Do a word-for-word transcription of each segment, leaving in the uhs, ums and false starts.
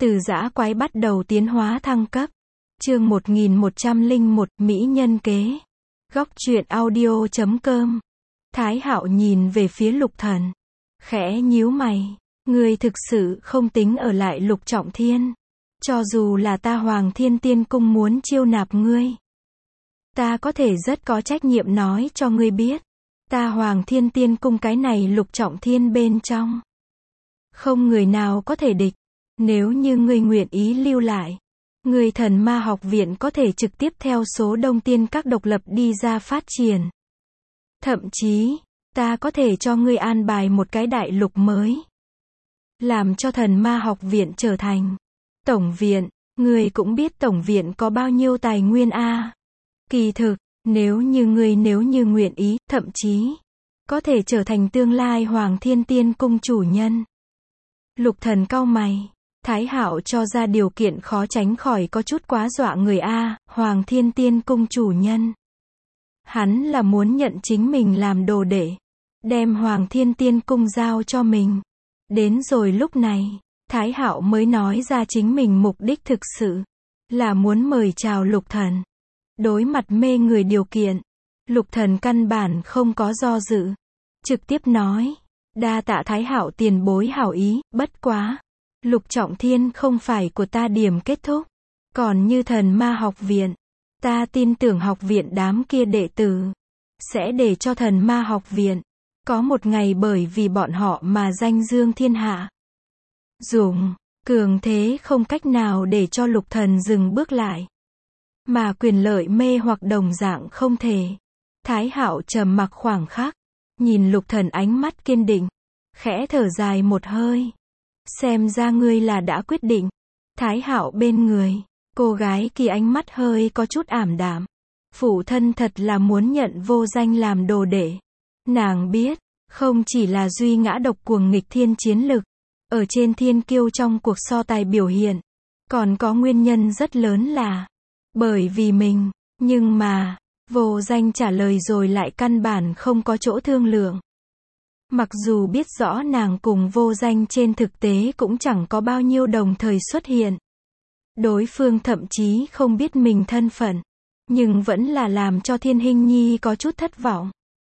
Từ dã quái bắt đầu tiến hóa thăng cấp. Chương một nghìn một trăm lẻ một, Mỹ nhân kế. Góc truyện audio chấm com. Thái Hạo nhìn về phía Lục Thần. Khẽ nhíu mày. Ngươi thực sự không tính ở lại Lục Trọng Thiên. Cho dù là ta Hoàng Thiên Tiên Cung muốn chiêu nạp ngươi. Ta có thể rất có trách nhiệm nói cho ngươi biết. Ta Hoàng Thiên Tiên Cung cái này Lục Trọng Thiên bên trong. Không người nào có thể địch. Nếu như ngươi nguyện ý lưu lại. Ngươi Thần Ma học viện có thể trực tiếp theo số đông tiên các độc lập đi ra phát triển. Thậm chí, ta có thể cho ngươi an bài một cái đại lục mới. Làm cho Thần Ma học viện trở thành tổng viện. Ngươi cũng biết tổng viện có bao nhiêu tài nguyên a. À. Kỳ thực, nếu như ngươi nếu như nguyện ý, thậm chí có thể trở thành tương lai Hoàng Thiên Tiên Cung chủ nhân. Lục Thần cau mày. Thái Hạo cho ra điều kiện khó tránh khỏi có chút quá dọa người a. À, Hoàng Thiên Tiên Cung chủ nhân. Hắn là muốn nhận chính mình làm đồ đệ, đem Hoàng Thiên Tiên Cung giao cho mình. Đến rồi lúc này, Thái Hạo mới nói ra chính mình mục đích thực sự là muốn mời chào Lục Thần. Đối mặt mê người điều kiện, Lục Thần căn bản không có do dự, trực tiếp nói: "Đa tạ Thái Hạo tiền bối hảo ý, bất quá, Lục Trọng Thiên không phải của ta điểm kết thúc, còn như Thần Ma học viện, ta tin tưởng học viện đám kia đệ tử sẽ để cho Thần Ma học viện có một ngày bởi vì bọn họ mà danh dương thiên hạ." Dùng cường thế không cách nào để cho Lục Thần dừng bước lại, mà quyền lợi mê hoặc đồng dạng không thể. Thái Hạo trầm mặc khoảng khắc, nhìn Lục Thần ánh mắt kiên định, khẽ thở dài một hơi. Xem ra ngươi là đã quyết định. Thái Hạo bên người, cô gái kia ánh mắt hơi có chút ảm đạm. Phụ thân thật là muốn nhận Vô Danh làm đồ đệ. Nàng biết, không chỉ là duy ngã độc cuồng nghịch thiên chiến lực, ở trên thiên kiêu trong cuộc so tài biểu hiện, còn có nguyên nhân rất lớn là bởi vì mình. Nhưng mà, Vô Danh trả lời rồi lại căn bản không có chỗ thương lượng. Mặc dù biết rõ nàng cùng Vô Danh trên thực tế cũng chẳng có bao nhiêu đồng thời xuất hiện. Đối phương thậm chí không biết mình thân phận, nhưng vẫn là làm cho Thiên Hinh Nhi có chút thất vọng.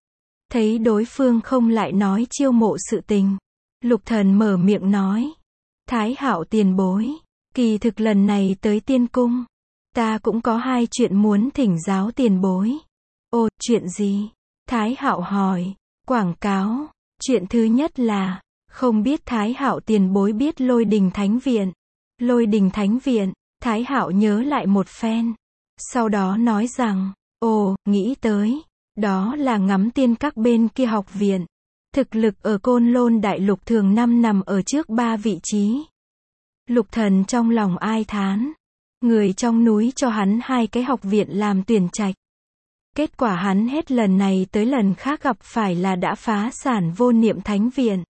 Thấy đối phương không lại nói chiêu mộ sự tình, Lục Thần mở miệng nói: "Thái Hạo tiền bối, kỳ thực lần này tới Tiên Cung, ta cũng có hai chuyện muốn thỉnh giáo tiền bối." "Ồ, chuyện gì?" Thái Hạo hỏi. "Quảng cáo. Chuyện thứ nhất là, không biết Thái Hạo tiền bối biết Lôi Đình Thánh Viện." Lôi Đình Thánh Viện, Thái Hạo nhớ lại một phen. Sau đó nói rằng, ồ, nghĩ tới, đó là ngắm tiên các bên kia học viện. Thực lực ở Côn Lôn Đại Lục thường năm nằm ở trước ba vị trí. Lục Thần trong lòng ai thán. Người trong núi cho hắn hai cái học viện làm tuyển trạch. Kết quả hắn hết lần này tới lần khác gặp phải là đã phá sản Vô Niệm Thánh Viện.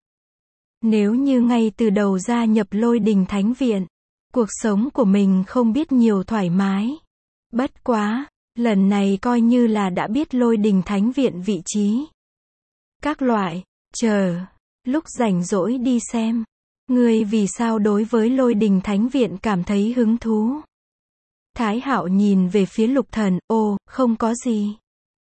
Nếu như ngay từ đầu gia nhập Lôi Đình Thánh Viện, cuộc sống của mình không biết nhiều thoải mái. Bất quá, lần này coi như là đã biết Lôi Đình Thánh Viện vị trí. Các loại, chờ, lúc rảnh rỗi đi xem. Ngươi vì sao đối với Lôi Đình Thánh Viện cảm thấy hứng thú? Thái Hạo nhìn về phía Lục Thần, ô, không có gì.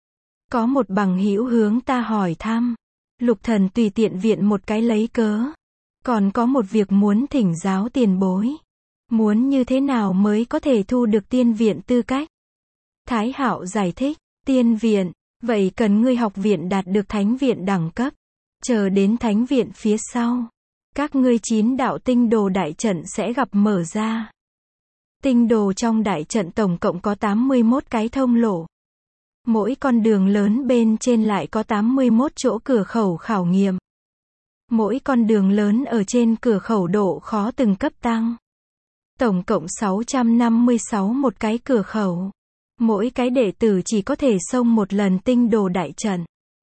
Có một bằng hữu hướng ta hỏi thăm. Lục Thần tùy tiện viện một cái lấy cớ. Còn có một việc muốn thỉnh giáo tiền bối. Muốn như thế nào mới có thể thu được tiên viện tư cách? Thái Hạo giải thích, tiên viện, vậy cần ngươi học viện đạt được thánh viện đẳng cấp. Chờ đến thánh viện phía sau, các ngươi chín đạo tinh đồ đại trận sẽ gặp mở ra. Tinh đồ trong đại trận tổng cộng có tám mươi mốt cái thông lộ. Mỗi con đường lớn bên trên lại có tám mươi mốt chỗ cửa khẩu khảo nghiệm. Mỗi con đường lớn ở trên cửa khẩu độ khó từng cấp tăng. Tổng cộng sáu trăm năm mươi sáu một cái cửa khẩu. Mỗi cái đệ tử chỉ có thể xông một lần tinh đồ đại trận.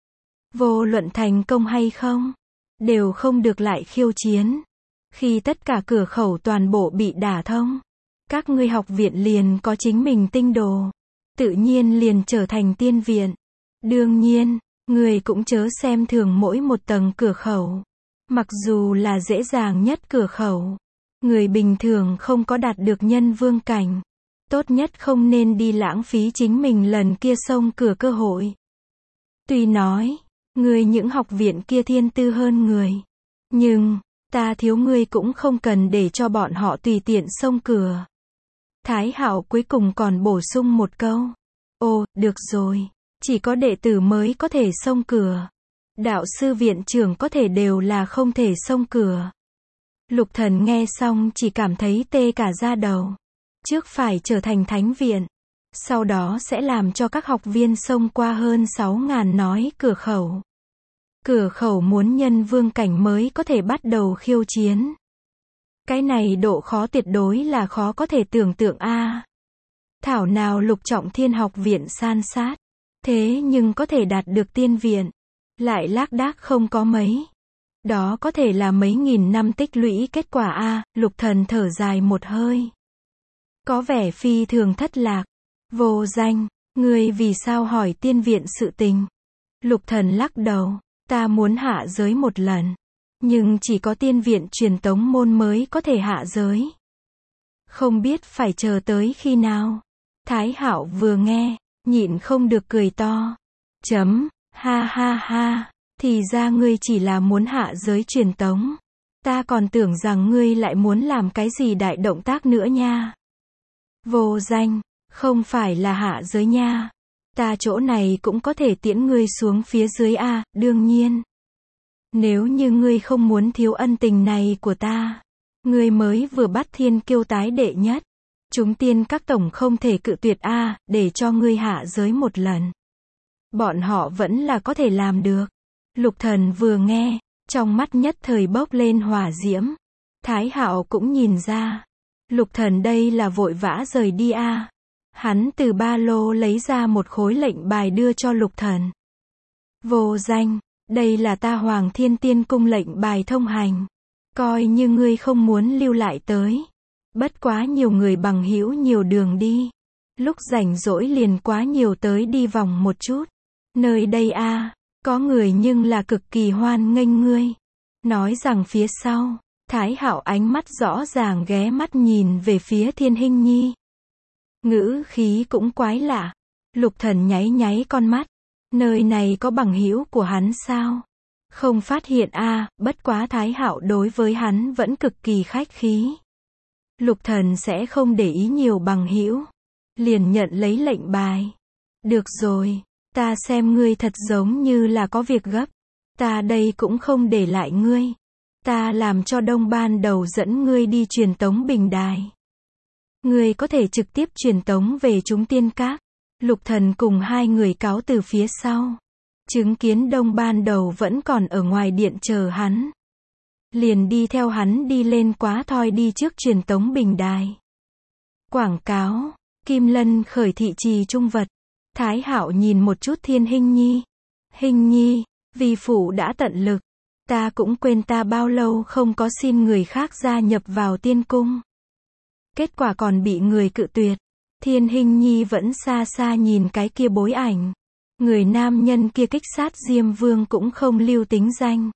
Vô luận thành công hay không, đều không được lại khiêu chiến. Khi tất cả cửa khẩu toàn bộ bị đả thông, các ngươi học viện liền có chính mình tinh đồ. Tự nhiên liền trở thành tiên viện. Đương nhiên, người cũng chớ xem thường mỗi một tầng cửa khẩu. Mặc dù là dễ dàng nhất cửa khẩu, Người bình thường không có đạt được nhân vương cảnh. Tốt nhất không nên đi lãng phí chính mình lần kia xông cửa cơ hội. Tuy nói, ngươi những học viện kia thiên tư hơn người. Nhưng, ta thiếu ngươi cũng không cần để cho bọn họ tùy tiện xông cửa. Thái Hạo cuối cùng còn bổ sung một câu. Ồ, được rồi. Chỉ có đệ tử mới có thể xông cửa. Đạo sư viện trưởng có thể đều là không thể xông cửa. Lục Thần nghe xong chỉ cảm thấy tê cả da đầu. Trước phải trở thành thánh viện. Sau đó sẽ làm cho các học viên xông qua hơn sáu ngàn nói cửa khẩu. Cửa khẩu muốn nhân vương cảnh mới có thể bắt đầu khiêu chiến. Cái này độ khó tuyệt đối là khó có thể tưởng tượng a. À, thảo nào Lục Trọng Thiên học viện san sát. Thế nhưng có thể đạt được tiên viện. Lại lác đác không có mấy. Đó có thể là mấy nghìn năm tích lũy kết quả a. À, Lục Thần thở dài một hơi. Có vẻ phi thường thất lạc. Vô Danh, ngươi vì sao hỏi tiên viện sự tình? Lục Thần lắc đầu. Ta muốn hạ giới một lần. Nhưng chỉ có tiên viện truyền tống môn mới có thể hạ giới. Không biết phải chờ tới khi nào. Thái Hạo vừa nghe, nhịn không được cười to. Chấm, ha ha ha, thì ra ngươi chỉ là muốn hạ giới truyền tống. Ta còn tưởng rằng ngươi lại muốn làm cái gì đại động tác nữa nha. Vô Danh, không phải là hạ giới nha. Ta chỗ này cũng có thể tiễn ngươi xuống phía dưới a, à, đương nhiên. Nếu như ngươi không muốn thiếu ân tình này của ta, ngươi mới vừa bắt thiên kiêu tái đệ nhất. Chúng tiên các tổng không thể cự tuyệt a, à, để cho ngươi hạ giới một lần. Bọn họ vẫn là có thể làm được. Lục Thần vừa nghe, trong mắt nhất thời bốc lên hỏa diễm. Thái Hạo cũng nhìn ra. Lục Thần đây là vội vã rời đi a. À. Hắn từ ba lô lấy ra một khối lệnh bài đưa cho Lục Thần. Vô Danh, đây là ta Hoàng Thiên Tiên Cung lệnh bài thông hành. Coi như ngươi không muốn lưu lại tới. Bất quá nhiều người bằng hữu nhiều đường đi. Lúc rảnh rỗi liền quá nhiều tới đi vòng một chút. Nơi đây a, à, có người nhưng là cực kỳ hoan nghênh ngươi. Nói rằng phía sau, Thái Hạo ánh mắt rõ ràng ghé mắt nhìn về phía Thiên Hinh Nhi. Ngữ khí cũng quái lạ. Lục Thần nháy nháy con mắt. Nơi này có bằng hữu của hắn sao? Không phát hiện a, à, bất quá Thái Hạo đối với hắn vẫn cực kỳ khách khí. Lục Thần sẽ không để ý nhiều bằng hữu. Liền nhận lấy lệnh bài. Được rồi, ta xem ngươi thật giống như là có việc gấp. Ta đây cũng không để lại ngươi. Ta làm cho Đông ban đầu dẫn ngươi đi truyền tống bình đài. Ngươi có thể trực tiếp truyền tống về chúng tiên các. Lục Thần cùng hai người cáo từ phía sau. Chứng kiến Đông ban đầu vẫn còn ở ngoài điện chờ hắn. Liền đi theo hắn đi lên quá thoi đi trước truyền tống bình đài. Quảng cáo, Kim Lân khởi thị trì trung vật. Thái Hạo nhìn một chút Thiên Hinh Nhi. Hinh Nhi, vì phụ đã tận lực. Ta cũng quên ta bao lâu không có xin người khác gia nhập vào tiên cung. Kết quả còn bị người cự tuyệt. Thiên Hinh Nhi vẫn xa xa nhìn cái kia bối ảnh. Người nam nhân kia kích sát Diêm Vương cũng không lưu tính danh.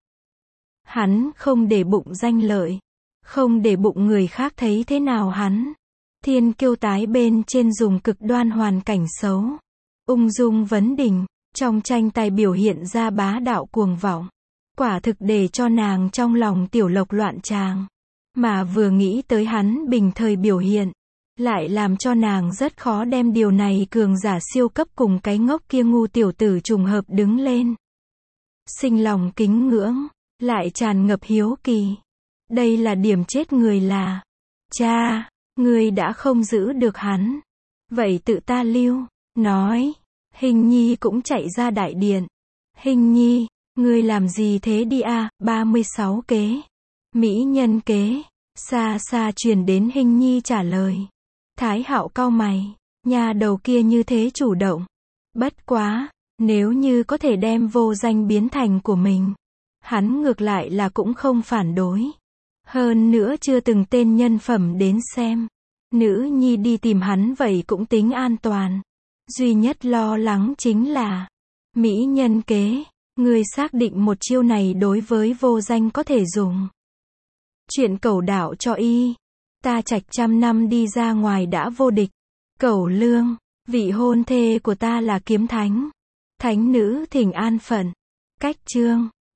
Hắn không để bụng danh lợi. Không để bụng người khác thấy thế nào hắn. Thiên kiêu tái bên trên dùng cực đoan hoàn cảnh xấu. Ung dung vấn đỉnh. Trong tranh tài biểu hiện ra bá đạo cuồng vọng. Quả thực để cho nàng trong lòng tiểu lộc loạn tràng. Mà vừa nghĩ tới hắn bình thời biểu hiện. Lại làm cho nàng rất khó đem điều này cường giả siêu cấp cùng cái ngốc kia ngu tiểu tử trùng hợp đứng lên. Sinh lòng kính ngưỡng. Lại tràn ngập hiếu kỳ. Đây là điểm chết người là. Cha, ngươi đã không giữ được hắn. Vậy tự ta lưu. Nói. Hình Nhi cũng chạy ra đại điện. Hình Nhi, ngươi làm gì thế đi a? À, ba mươi sáu kế. Mỹ nhân kế. Xa xa truyền đến Hình Nhi trả lời. Thái Hạo cau mày. Nhà đầu kia như thế chủ động. Bất quá, nếu như có thể đem Vô Danh biến thành của mình. Hắn ngược lại là cũng không phản đối. Hơn nữa chưa từng tên nhân phẩm đến xem. Nữ nhi đi tìm hắn vậy cũng tính an toàn. Duy nhất lo lắng chính là Mỹ nhân kế. Ngươi xác định một chiêu này đối với Vô Danh có thể dùng. Chuyện cẩu đạo cho y. Ta trạch trăm năm đi ra ngoài đã vô địch. Cẩu lương. Vị hôn thê của ta là kiếm thánh. Thánh nữ thỉnh an phận. Cách chương.